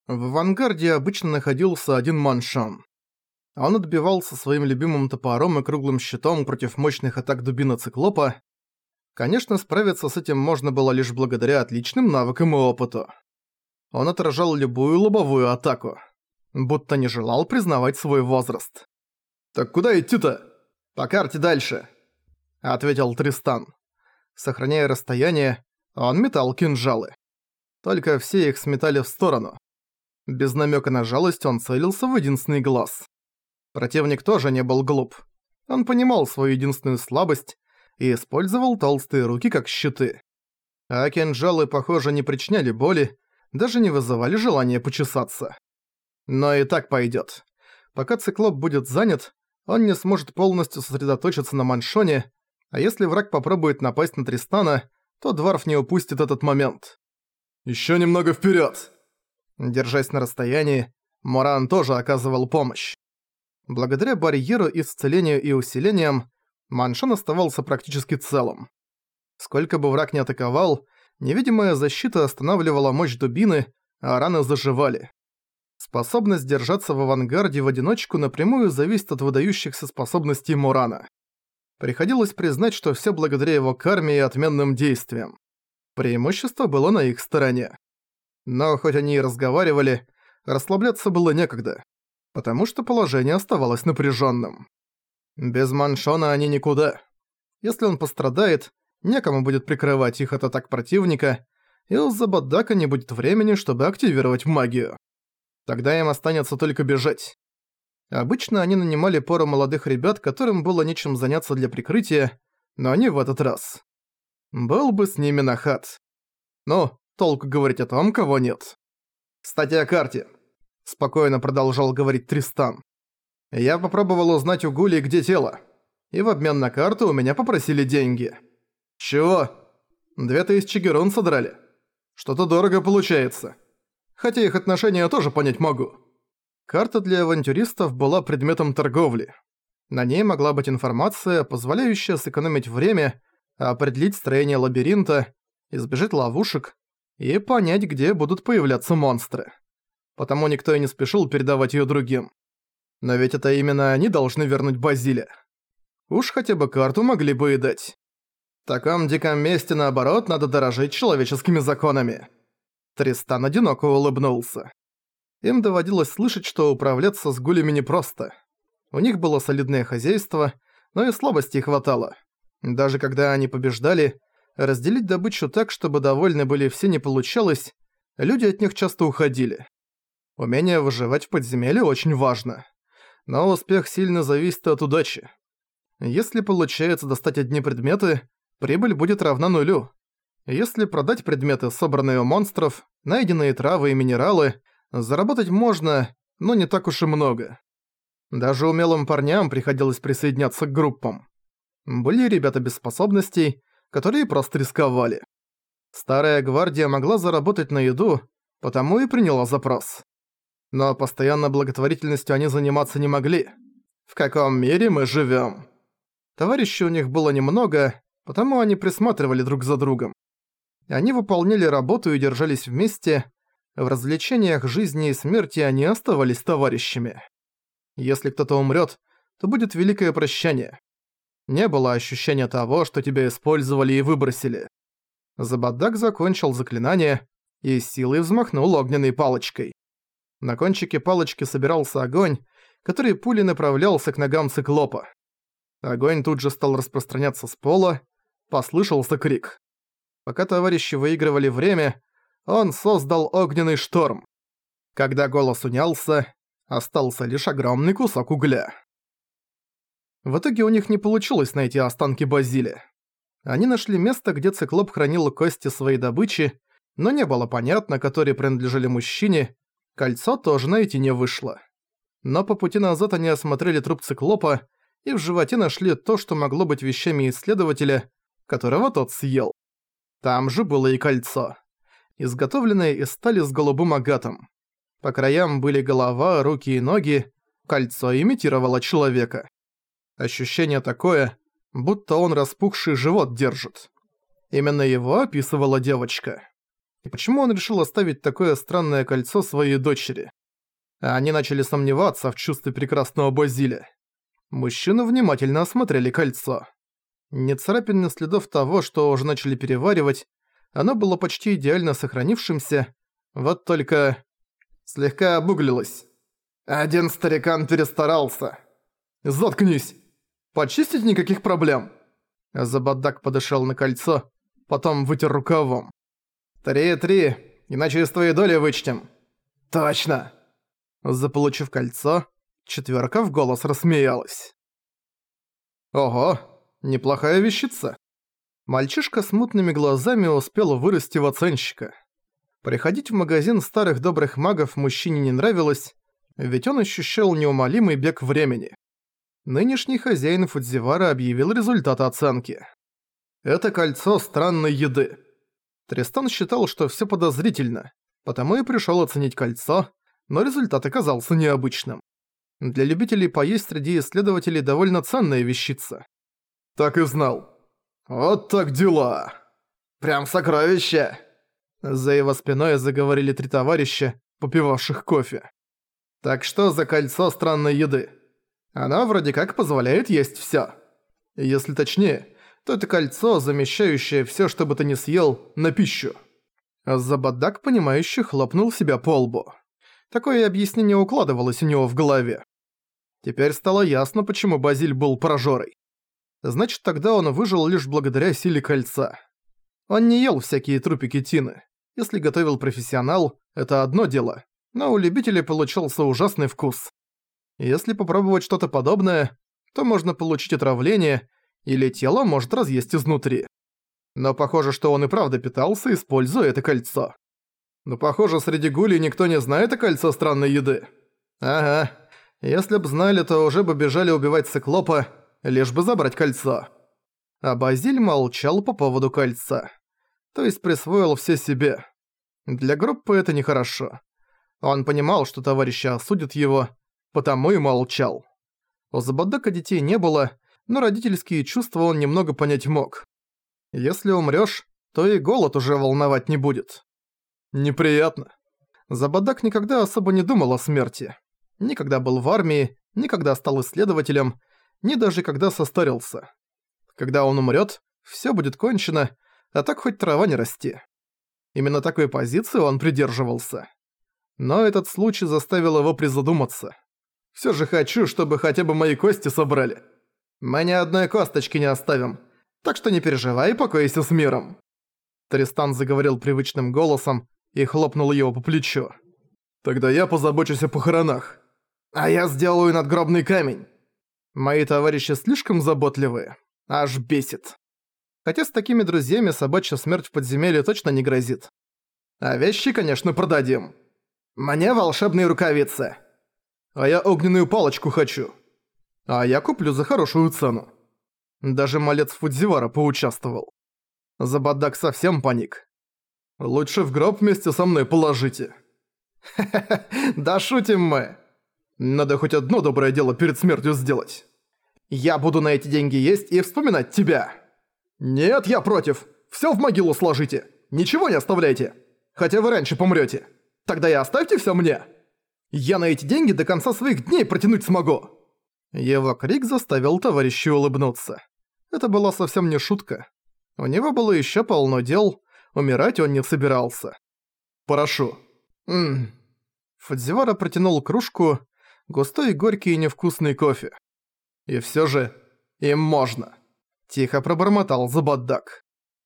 В авангарде обычно находился один Маншан. Он отбивался своим любимым топором и круглым щитом против мощных атак дубины Циклопа. Конечно, справиться с этим можно было лишь благодаря отличным навыкам и опыту. Он отражал любую лобовую атаку, будто не желал признавать свой возраст. «Так куда идти-то?» «По карте дальше», — ответил Тристан. Сохраняя расстояние, он метал кинжалы. Только все их сметали в сторону. Без намека на жалость он целился в единственный глаз. Противник тоже не был глуп. Он понимал свою единственную слабость и использовал толстые руки как щиты. А кинжалы, похоже, не причиняли боли, даже не вызывали желания почесаться. Но и так пойдет. Пока Циклоп будет занят, он не сможет полностью сосредоточиться на Маншоне, а если враг попробует напасть на Тристана, то Дварф не упустит этот момент. «Ещё немного вперёд!» Держась на расстоянии, Моран тоже оказывал помощь. Благодаря барьеру, исцелению и усилениям, Маншон оставался практически целым. Сколько бы враг ни атаковал, невидимая защита останавливала мощь дубины, а раны заживали. Способность держаться в авангарде в одиночку напрямую зависит от выдающихся способностей Морана. Приходилось признать, что всё благодаря его карме и отменным действиям. Преимущество было на их стороне. Но хоть они и разговаривали, расслабляться было некогда, потому что положение оставалось напряжённым. Без Маншона они никуда. Если он пострадает, некому будет прикрывать их от атак противника, и у Забаддака не будет времени, чтобы активировать магию. Тогда им останется только бежать. Обычно они нанимали пару молодых ребят, которым было нечем заняться для прикрытия, но не в этот раз. Был бы с ними Нахат. Ну, толку говорить о том, кого нет. «Кстати, о карте», — спокойно продолжал говорить Тристан. «Я попробовал узнать у Гули, где тело, и в обмен на карту у меня попросили деньги». «Чего?» 2000 герун содрали. Что-то дорого получается. Хотя их отношения я тоже понять могу». Карта для авантюристов была предметом торговли. На ней могла быть информация, позволяющая сэкономить время, определить строение лабиринта, избежать ловушек и понять, где будут появляться монстры. Потому никто и не спешил передавать её другим. Но ведь это именно они должны вернуть Базиле. Уж хотя бы карту могли бы и дать. В таком диком месте, наоборот, надо дорожить человеческими законами. Тристан одиноко улыбнулся. Им доводилось слышать, что управляться с гулями непросто. У них было солидное хозяйство, но и слабостей хватало. Даже когда они побеждали, разделить добычу так, чтобы довольны были все, не получалось, люди от них часто уходили. Умение выживать в подземелье очень важно. Но успех сильно зависит от удачи. Если получается достать одни предметы, прибыль будет равна нулю. Если продать предметы, собранные у монстров, найденные травы и минералы, заработать можно, но не так уж и много. Даже умелым парням приходилось присоединяться к группам. Были ребята без способностей, которые просто рисковали. Старая гвардия могла заработать на еду, потому и приняла запрос. Но постоянно благотворительностью они заниматься не могли. В каком мире мы живем? Товарищей у них было немного, потому они присматривали друг за другом. Они выполняли работу и держались вместе. В развлечениях жизни и смерти они оставались товарищами. Если кто-то умрет, то будет великое прощание. Не было ощущения того, что тебя использовали и выбросили. Забаддак закончил заклинание и силой взмахнул огненной палочкой. На кончике палочки собирался огонь, который пулей направлялся к ногам Циклопа. Огонь тут же стал распространяться с пола, послышался крик. Пока товарищи выигрывали время, он создал огненный шторм. Когда голос унялся, остался лишь огромный кусок угля. В итоге у них не получилось найти останки Базили. Они нашли место, где Циклоп хранил кости своей добычи, но не было понятно, которые принадлежали мужчине, кольцо тоже найти не вышло. Но по пути назад они осмотрели труп Циклопа и в животе нашли то, что могло быть вещами исследователя, которого тот съел. Там же было и кольцо, изготовленное из стали с голубым агатом. По краям были голова, руки и ноги, кольцо имитировало человека. Ощущение такое, будто он распухший живот держит. Именно его описывала девочка. И почему он решил оставить такое странное кольцо своей дочери? А они начали сомневаться в чувстве прекрасного Базиля. Мужчины внимательно осмотрели кольцо. Ни царапин, ни следов того, что уже начали переваривать, оно было почти идеально сохранившимся, вот только слегка обуглилось. Один старикан перестарался. «Заткнись! Почистить никаких проблем!» Забадак подышал на кольцо, потом вытер рукавом. 3-3, иначе из твоей доли вычтем. Точно! Заполучив кольцо, четверка в голос рассмеялась. Ого, неплохая вещица. Мальчишка с мутными глазами успел вырасти в оценщика. Приходить в магазин старых добрых магов мужчине не нравилось, ведь он ощущал неумолимый бег времени. Нынешний хозяин Фудзивара объявил результаты оценки. Это кольцо странной еды. Тристан считал, что всё подозрительно, потому и пришёл оценить кольцо, но результат оказался необычным. Для любителей поесть среди исследователей довольно ценная вещица. Так и знал. Вот так дела. Прям сокровище. За его спиной заговорили 3 товарища, попивавших кофе. Так что за кольцо странной еды? Оно вроде как позволяет есть всё. Если точнее, то это кольцо, замещающее всё, что бы ты ни съел, на пищу. Забадак, понимающе хлопнул себя по лбу. Такое объяснение укладывалось у него в голове. Теперь стало ясно, почему Базиль был прожорой. Значит, тогда он выжил лишь благодаря силе кольца. Он не ел всякие трупики тины. Если готовил профессионал, это одно дело, но у любителей получился ужасный вкус. Если попробовать что-то подобное, то можно получить отравление, или тело может разъесть изнутри. Но похоже, что он и правда питался, используя это кольцо. Но похоже, среди гулей никто не знает о кольцо странной еды. Ага, если б знали, то уже бы бежали убивать циклопа, лишь бы забрать кольцо. А Базиль молчал по поводу кольца. То есть присвоил все себе. Для группы это нехорошо. Он понимал, что товарищи осудят его, потому и молчал. У Забадака детей не было, но родительские чувства он немного понять мог. Если умрёшь, то и голод уже волновать не будет. Неприятно. Забадак никогда особо не думал о смерти. Ни когда был в армии, ни когда стал исследователем, ни даже когда состарился. Когда он умрёт, всё будет кончено, а так хоть трава не расти. Именно такой позиции он придерживался. Но этот случай заставил его призадуматься. Всё же хочу, чтобы хотя бы мои кости собрали. Мы ни одной косточки не оставим, так что не переживай и покойся с миром. Тристан заговорил привычным голосом и хлопнул его по плечу. Тогда я позабочусь о похоронах. А я сделаю надгробный камень. Мои товарищи слишком заботливые. Аж бесит. Хотя с такими друзьями собачья смерть в подземелье точно не грозит. А вещи, конечно, продадим. Мне волшебные рукавицы. А я огненную палочку хочу. А я куплю за хорошую цену. Даже малец Фудзивара поучаствовал. Забадак совсем паник. Лучше в гроб вместе со мной положите. Ха-ха-ха, да шутим мы. Надо хоть одно доброе дело перед смертью сделать. Я буду на эти деньги есть и вспоминать тебя. Нет, я против. Всё в могилу сложите. Ничего не оставляйте. Хотя вы раньше помрёте. Тогда и оставьте всё мне. Я на эти деньги до конца своих дней протянуть смогу. Его крик заставил товарища улыбнуться. Это была совсем не шутка. У него было ещё полно дел, умирать он не собирался. «Прошу». Фудзивара протянул кружку, густой, горький и невкусный кофе. «И всё же им можно», – тихо пробормотал Забадак.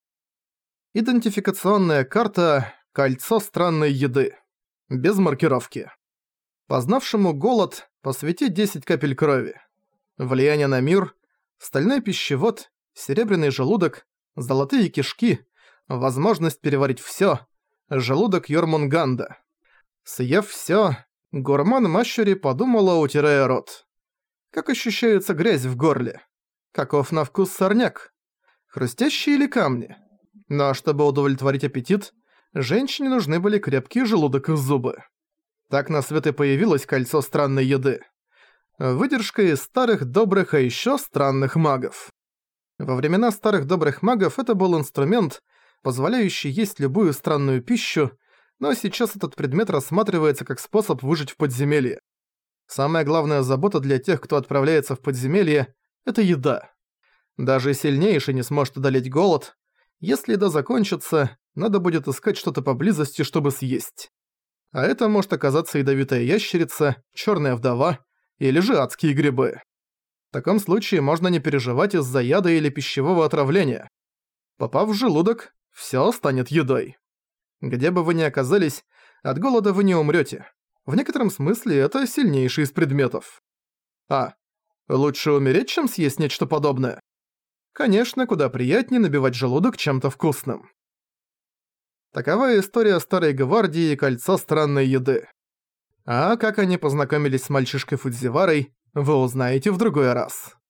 Идентификационная карта «Кольцо странной еды». Без маркировки. Познавшему голод посвяти 10 капель крови. Влияние на мир, стальной пищевод, серебряный желудок, золотые кишки, возможность переварить всё, желудок Йормунганда. Съев всё, гурман Машери подумала, утирая рот. Как ощущается грязь в горле? Каков на вкус сорняк? Хрустящие или камни? Но чтобы удовлетворить аппетит, женщине нужны были крепкий желудок и зубы. Так на свет и появилось кольцо странной еды. Выдержка из старых добрых, а ещё странных магов. Во времена старых добрых магов это был инструмент, позволяющий есть любую странную пищу, но сейчас этот предмет рассматривается как способ выжить в подземелье. Самая главная забота для тех, кто отправляется в подземелье – это еда. Даже сильнейший не сможет одолеть голод. Если еда закончится, надо будет искать что-то поблизости, чтобы съесть. А это может оказаться ядовитая ящерица, черная вдова или же адские грибы. В таком случае можно не переживать из-за яда или пищевого отравления. Попав в желудок, всё станет едой. Где бы вы ни оказались, от голода вы не умрёте. В некотором смысле это сильнейший из предметов. Лучше умереть, чем съесть нечто подобное? Конечно, куда приятнее набивать желудок чем-то вкусным. Такова история Старой Гвардии и Кольца Странной Еды. А как они познакомились с мальчишкой Фудзиварой, вы узнаете в другой раз.